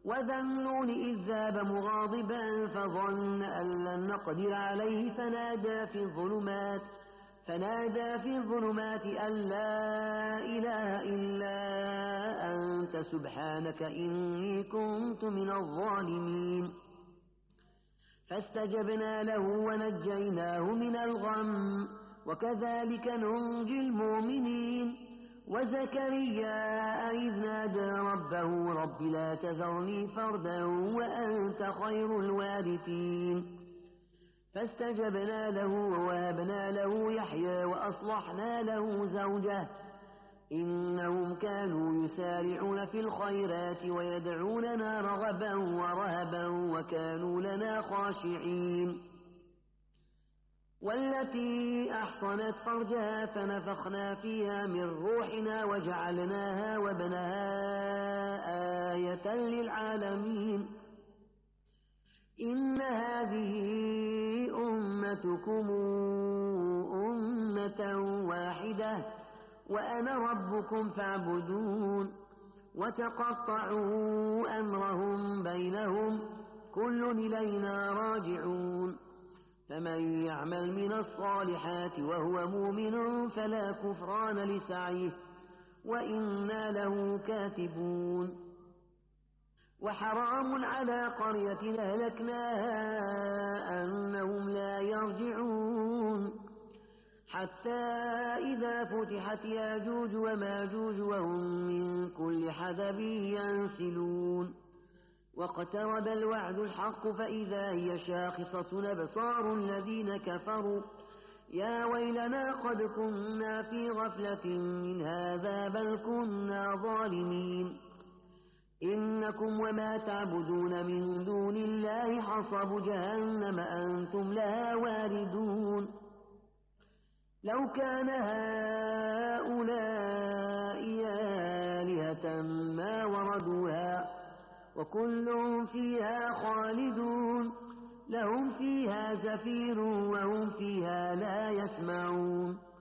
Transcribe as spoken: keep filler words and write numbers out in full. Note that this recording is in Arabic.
وذا النون إذ ذهب مغاضبا فظن أن لن نقدر عليه فنادى في الظلمات فنادى في الظلمات أن لا إله إلا أنت سبحانك إني كنت من الظالمين فاستجبنا له ونجيناه من الغم وكذلك ننجي المؤمنين وزكريا إذ نادى ربه رب لا تذرني فردا وأنت خير الوارثين فاستجبنا له ووهبنا له يحيى وأصلحنا له زوجه إنهم كانوا يسارعون في الخيرات ويدعوننا رغبا ورهبا وكانوا لنا خاشعين والتي أحصنت فرجها فنفخنا فيها من روحنا وجعلناها وابنها آية للعالمين إن هذه أمتكم أمة واحدة وأنا ربكم فاعبدون وتقطعوا أمرهم بينهم كل إلينا راجعون فمن يعمل من الصالحات وهو مؤمن فلا كفران لسعيه وإنا له كاتبون وحرام على قرية أهلكناها أنهم لا يرجعون حتى إذا فتحت ياجوج وماجوج وهم من كل حدب ينسلون واقترب الوعد الحق فإذا هي شاخصة أبصار الذين كفروا يا ويلنا قد كنا في غفلة من هذا بل كنا ظالمين إنكم وما تعبدون من دون الله حصب جهنم أنتم لها واردون لو كان هؤلاء آلهة ما وردوها وكل فيها خالدون لهم فيها زفير وهم فيها لا يسمعون